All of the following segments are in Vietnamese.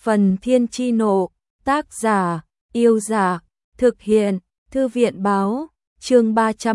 Phần Thiên Chi Nộ, tác giả, Yêu Giả, thực hiện, Thư viện Báo, chương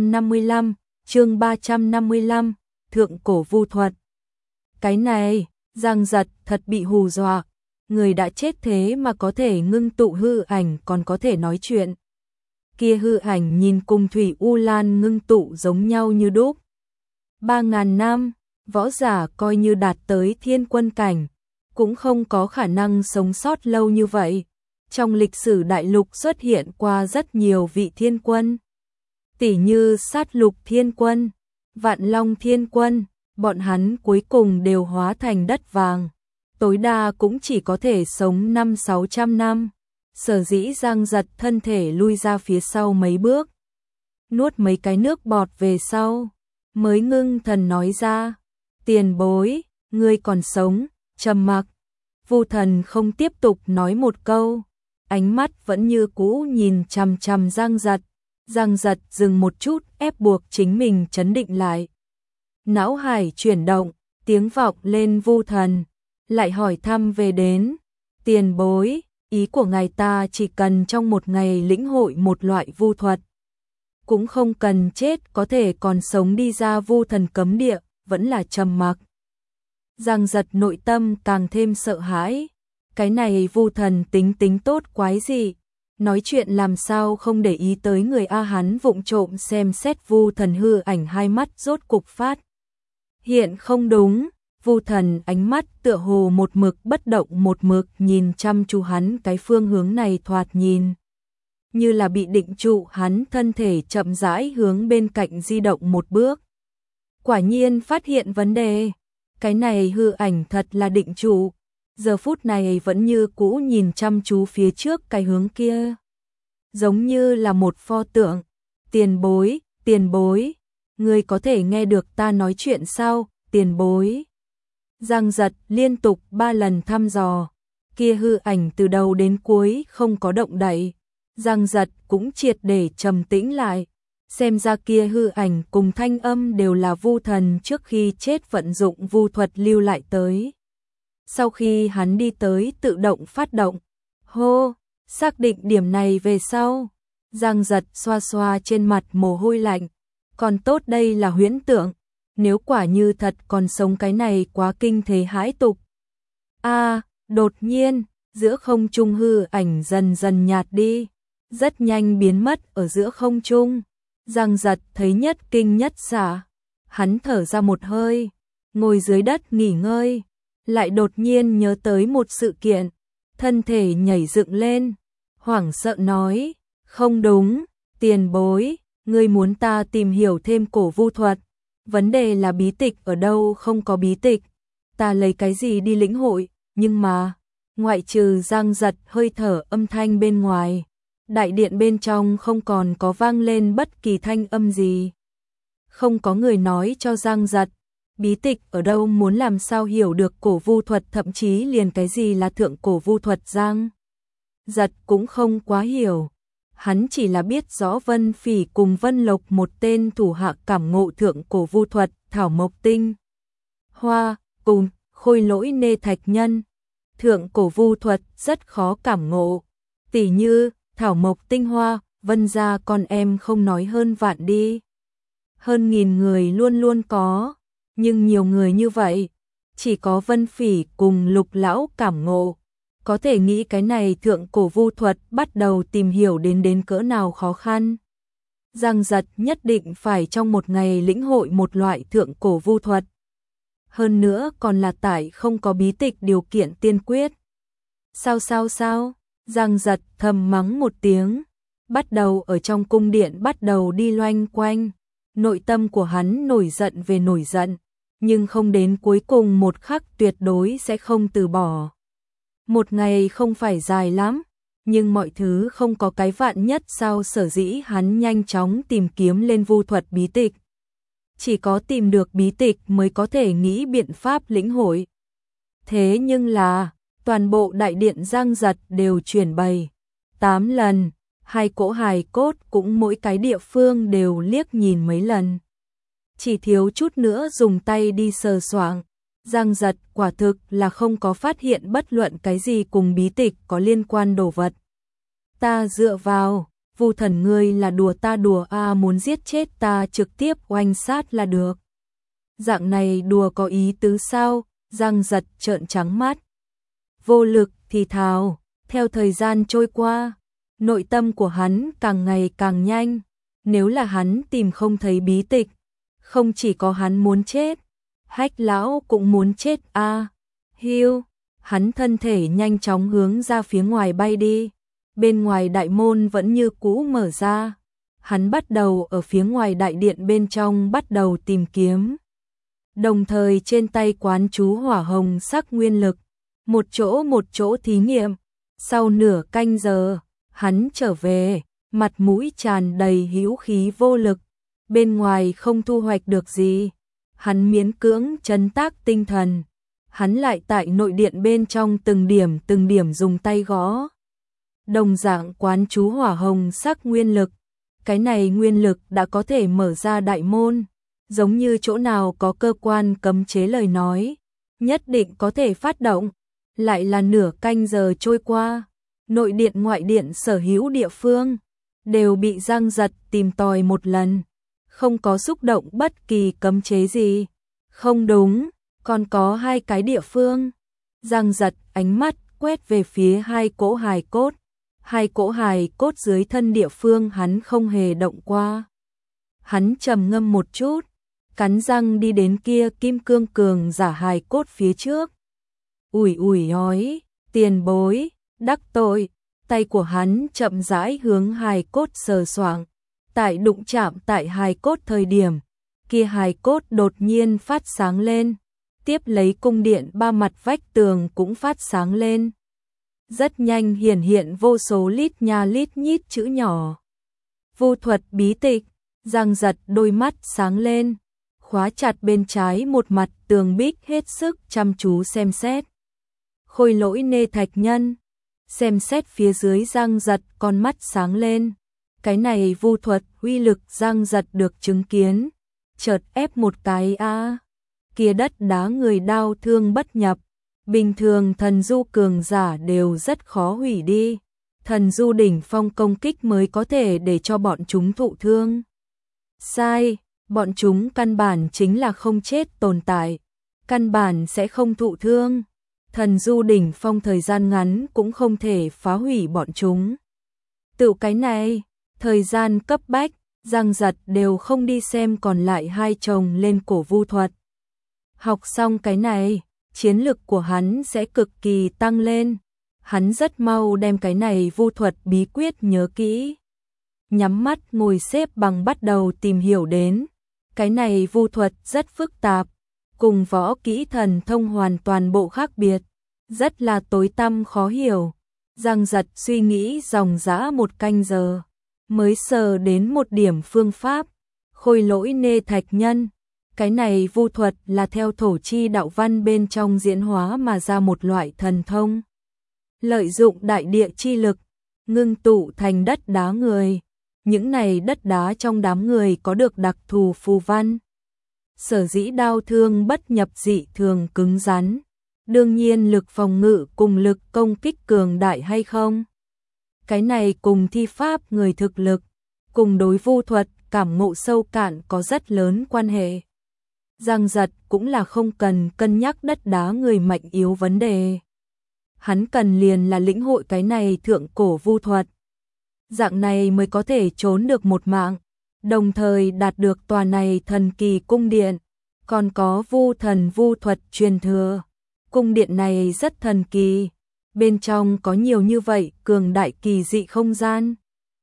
355, Thượng Cổ Vu Thuật. Cái này, Giang Giật thật bị hù dọa, người đã chết thế mà có thể ngưng tụ hư ảnh còn có thể nói chuyện. Kia hư ảnh nhìn cùng Thủy U Lan ngưng tụ giống nhau như đúc. 3.000 năm, võ giả coi như đạt tới thiên quân cảnh, cũng không có khả năng sống sót lâu như vậy. Trong lịch sử đại lục xuất hiện qua rất nhiều vị thiên quân. Tỉ như Sát Lục Thiên Quân, Vạn Long Thiên Quân, bọn hắn cuối cùng đều hóa thành đất vàng. Tối đa cũng chỉ có thể sống 500-600 năm. Sở dĩ Giang Giật thân thể lui ra phía sau mấy bước, nuốt mấy cái nước bọt về sau, mới ngưng thần nói ra, tiền bối, ngươi còn sống. Trầm mặc, Vu Thần không tiếp tục nói một câu, ánh mắt vẫn như cũ nhìn chằm chằm Giang Giật. Giang Giật dừng một chút, ép buộc chính mình trấn định lại. Não hải chuyển động, tiếng vọng lên Vu Thần, lại hỏi thăm về đến, tiền bối, ý của ngài ta chỉ cần trong một ngày lĩnh hội một loại vu thuật, cũng không cần chết, có thể còn sống đi ra. Vu Thần cấm địa, vẫn là trầm mặc. Giang Giật nội tâm càng thêm sợ hãi, cái này Vu Thần tính tốt quái gì, nói chuyện làm sao không để ý tới người a. Hắn vụng trộm xem xét Vu Thần hư ảnh, hai mắt rốt cục phát hiện không đúng. Vu Thần ánh mắt tựa hồ một mực bất động, một mực nhìn chăm chú hắn, cái phương hướng này thoạt nhìn như là bị định trụ. Hắn thân thể chậm rãi hướng bên cạnh di động một bước, quả nhiên phát hiện vấn đề. Cái này hư ảnh thật là định trụ, giờ phút này vẫn như cũ nhìn chăm chú phía trước cái hướng kia, giống như là một pho tượng. Tiền bối, ngươi có thể nghe được ta nói chuyện sao, tiền bối? Giang Giật liên tục 3 lần thăm dò, kia hư ảnh từ đầu đến cuối không có động đậy. Giang Giật cũng triệt để trầm tĩnh lại, xem ra kia hư ảnh cùng thanh âm đều là Vu Thần trước khi chết vận dụng vu thuật lưu lại tới. Sau khi hắn đi tới tự động phát động. Hô, xác định điểm này về sau, Giang Giật xoa xoa trên mặt mồ hôi lạnh, còn tốt đây là huyễn tượng, nếu quả như thật còn sống cái này quá kinh thế hãi tục. Đột nhiên, giữa không trung hư ảnh dần dần nhạt đi, rất nhanh biến mất ở giữa không trung. Giang Giật thấy nhất kinh nhất xả, hắn thở ra một hơi, ngồi dưới đất nghỉ ngơi, lại đột nhiên nhớ tới một sự kiện, thân thể nhảy dựng lên, hoảng sợ nói, không đúng, tiền bối, ngươi muốn ta tìm hiểu thêm cổ vu thuật, vấn đề là bí tịch ở đâu? Không có bí tịch, ta lấy cái gì đi lĩnh hội? Nhưng mà, ngoại trừ Giang Giật hơi thở âm thanh bên ngoài, đại điện bên trong không còn có vang lên bất kỳ thanh âm gì. Không có người nói cho Giang Giật bí tịch ở đâu, muốn làm sao hiểu được cổ vu thuật, thậm chí liền cái gì là thượng cổ vu thuật Giang Giật cũng không quá hiểu. Hắn chỉ là biết rõ Vân Phỉ cùng Vân Lộc một tên thủ hạ cảm ngộ thượng cổ vu thuật, Thảo Mộc Tinh Hoa cùng Khôi Lỗi Nê Thạch Nhân. Thượng cổ vu thuật rất khó cảm ngộ, tỉ như Thảo Mộc Tinh Hoa, Vân gia con em không nói hơn vạn đi. Hơn 1000 người luôn luôn có, nhưng nhiều người như vậy, chỉ có Vân Phỉ cùng Lục lão cảm ngộ. Có thể nghĩ cái này thượng cổ vu thuật bắt đầu tìm hiểu đến cỡ nào khó khăn. Giang Giật nhất định phải trong một ngày lĩnh hội một loại thượng cổ vu thuật. Hơn nữa còn là tại không có bí tịch điều kiện tiên quyết. Sao? Giang Giật thầm mắng một tiếng, bắt đầu ở trong cung điện bắt đầu đi loanh quanh. Nội tâm của hắn nổi giận về nổi giận, nhưng không đến cuối cùng một khắc tuyệt đối sẽ không từ bỏ. Một ngày không phải dài lắm, nhưng mọi thứ không có cái vạn nhất sao? Sở dĩ hắn nhanh chóng tìm kiếm lên vu thuật bí tịch. Chỉ có tìm được bí tịch mới có thể nghĩ biện pháp lĩnh hội. Thế nhưng là, toàn bộ đại điện Giang Giật đều chuyển bày 8 lần, 2 cỗ hài cốt cũng mỗi cái địa phương đều liếc nhìn mấy lần. Chỉ thiếu chút nữa dùng tay đi sờ soạng. Giang Giật quả thực là không có phát hiện bất luận cái gì cùng bí tịch có liên quan đồ vật. Ta dựa vào, Vu Thần ngươi là đùa ta đùa a, muốn giết chết ta trực tiếp oanh sát là được. Dạng này đùa có ý tứ sao? Giang Giật trợn trắng mắt. Vô lực thì thào, theo thời gian trôi qua, nội tâm của hắn càng ngày càng nhanh. Nếu là hắn tìm không thấy bí tịch, không chỉ có hắn muốn chết, Hách lão cũng muốn chết a. Hiu, hắn thân thể nhanh chóng hướng ra phía ngoài bay đi. Bên ngoài đại môn vẫn như cũ mở ra. Hắn bắt đầu ở phía ngoài đại điện bên trong bắt đầu tìm kiếm. Đồng thời trên tay quán chú hỏa hồng sắc nguyên lực, một chỗ thí nghiệm. Sau nửa canh giờ, hắn trở về, mặt mũi tràn đầy hữu khí vô lực. Bên ngoài không thu hoạch được gì. Hắn miễn cưỡng trấn tác tinh thần. Hắn lại tại nội điện bên trong từng điểm dùng tay gõ. Đồng dạng quán chú hỏa hồng sắc nguyên lực. Cái này nguyên lực đã có thể mở ra đại môn. Giống như chỗ nào có cơ quan cấm chế lời nói, nhất định có thể phát động. Lại là nửa canh giờ trôi qua. Nội điện ngoại điện sở hữu địa phương đều bị Giang Giật tìm tòi một lần. Không có xúc động bất kỳ cấm chế gì. Không đúng, còn có hai cái địa phương. Giang Giật ánh mắt quét về phía hai cỗ hài cốt. Hai cỗ hài cốt dưới thân địa phương hắn không hề động qua. Hắn trầm ngâm một chút, cắn răng đi đến kia kim cương cường giả hài cốt phía trước. Ủi ói, tiền bối, đắc tội. Tay của hắn chậm rãi hướng hài cốt sờ soạng. Tại đụng chạm tại hài cốt thời điểm, kia hài cốt đột nhiên phát sáng lên. Tiếp lấy cung điện ba mặt vách tường cũng phát sáng lên. Rất nhanh hiện vô số lít nha lít nhít chữ nhỏ. Vu thuật bí tịch. Giang Giật đôi mắt sáng lên, khóa chặt bên trái một mặt tường bích hết sức chăm chú xem xét. Khôi Lỗi Nê Thạch Nhân. Xem xét phía dưới Giang Giật con mắt sáng lên. Cái này vu thuật uy lực Giang Giật được chứng kiến. Chợt ép một cái a. Kia đất đá người đau thương bất nhập. Bình thường thần du cường giả đều rất khó hủy đi. Thần du đỉnh phong công kích mới có thể để cho bọn chúng thụ thương. Sai, bọn chúng căn bản chính là không chết tồn tại. Căn bản sẽ không thụ thương. Thần du đỉnh phong thời gian ngắn cũng không thể phá hủy bọn chúng. Tự cái này, thời gian cấp bách, Giang Giật đều không đi xem còn lại hai chồng lên cổ vu thuật. Học xong cái này, chiến lực của hắn sẽ cực kỳ tăng lên. Hắn rất mau đem cái này vu thuật bí quyết nhớ kỹ. Nhắm mắt ngồi xếp bằng bắt đầu tìm hiểu đến. Cái này vu thuật rất phức tạp, cùng võ kỹ thần thông hoàn toàn bộ khác biệt, rất là tối tăm khó hiểu. Giang Giật suy nghĩ dòng dã một canh giờ, mới sờ đến một điểm phương pháp. Khôi Lỗi Nê Thạch Nhân. Cái này vu thuật là theo thổ chi đạo văn bên trong diễn hóa mà ra một loại thần thông. Lợi dụng đại địa chi lực, ngưng tụ thành đất đá người. Những này đất đá trong đám người có được đặc thù phù văn. Sở dĩ đao thương bất nhập dị thường cứng rắn. Đương nhiên lực phòng ngự cùng lực công kích cường đại hay không? Cái này cùng thi pháp người thực lực, cùng đối vu thuật cảm ngộ sâu cạn có rất lớn quan hệ. Giang Giật cũng là không cần cân nhắc đất đá người mạnh yếu vấn đề. Hắn cần liền là lĩnh hội cái này thượng cổ vu thuật. Dạng này mới có thể trốn được một mạng, đồng thời đạt được tòa này thần kỳ cung điện. Còn có vu thần vu thuật truyền thừa. Cung điện này rất thần kỳ, bên trong có nhiều như vậy cường đại kỳ dị không gian.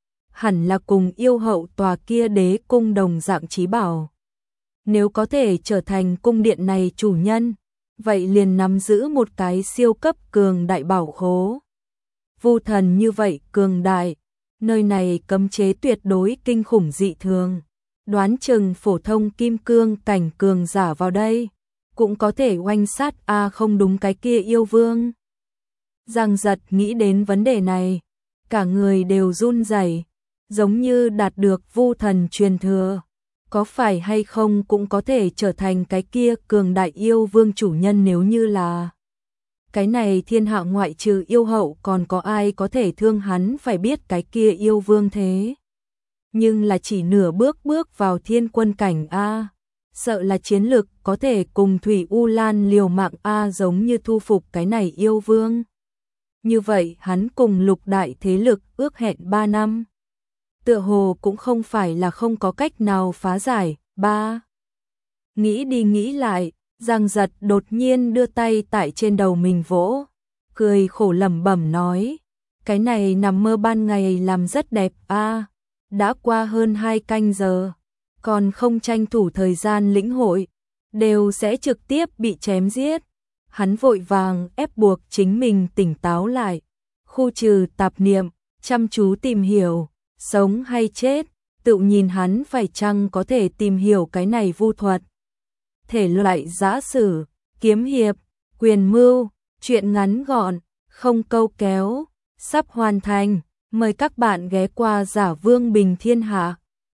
Hẳn là cùng yêu hậu tòa kia đế cung đồng dạng chí bảo. Nếu có thể trở thành cung điện này chủ nhân, vậy liền nắm giữ một cái siêu cấp cường đại bảo khố. Vu thần như vậy cường đại, nơi này cấm chế tuyệt đối kinh khủng dị thường. Đoán chừng phổ thông kim cương cảnh cường giả vào đây, cũng có thể oanh sát không đúng cái kia yêu vương. Giang Giật nghĩ đến vấn đề này, cả người đều run rẩy, giống như đạt được vu thần truyền thừa. có phải hay không cũng có thể trở thành cái kia cường đại yêu vương chủ nhân nếu như là. Cái này thiên hạ ngoại trừ yêu hậu còn có ai có thể thương hắn phải biết cái kia yêu vương thế. Nhưng là chỉ nửa bước bước vào thiên quân cảnh A. Sợ là chiến lực có thể cùng Thủy U Lan liều mạng A giống như thu phục cái này yêu vương. Như vậy hắn cùng lục đại thế lực ước hẹn 3 năm. Tựa hồ cũng không phải là không có cách nào phá giải. 3. Nghĩ đi nghĩ lại, Giang Giật đột nhiên đưa tay tại trên đầu mình vỗ, cười khổ lẩm bẩm nói, cái này nằm mơ ban ngày làm rất đẹp a, đã qua hơn 2 canh giờ, còn không tranh thủ thời gian lĩnh hội, đều sẽ trực tiếp bị chém giết. Hắn vội vàng ép buộc chính mình tỉnh táo lại, khu trừ tạp niệm, chăm chú tìm hiểu, sống hay chết, tự nhìn hắn phải chăng có thể tìm hiểu cái này vu thuật. Thể loại giã sử, kiếm hiệp, quyền mưu, truyện ngắn gọn, không câu kéo, sắp hoàn thành. Mời các bạn ghé qua Giả Vương Bình Thiên Hạ.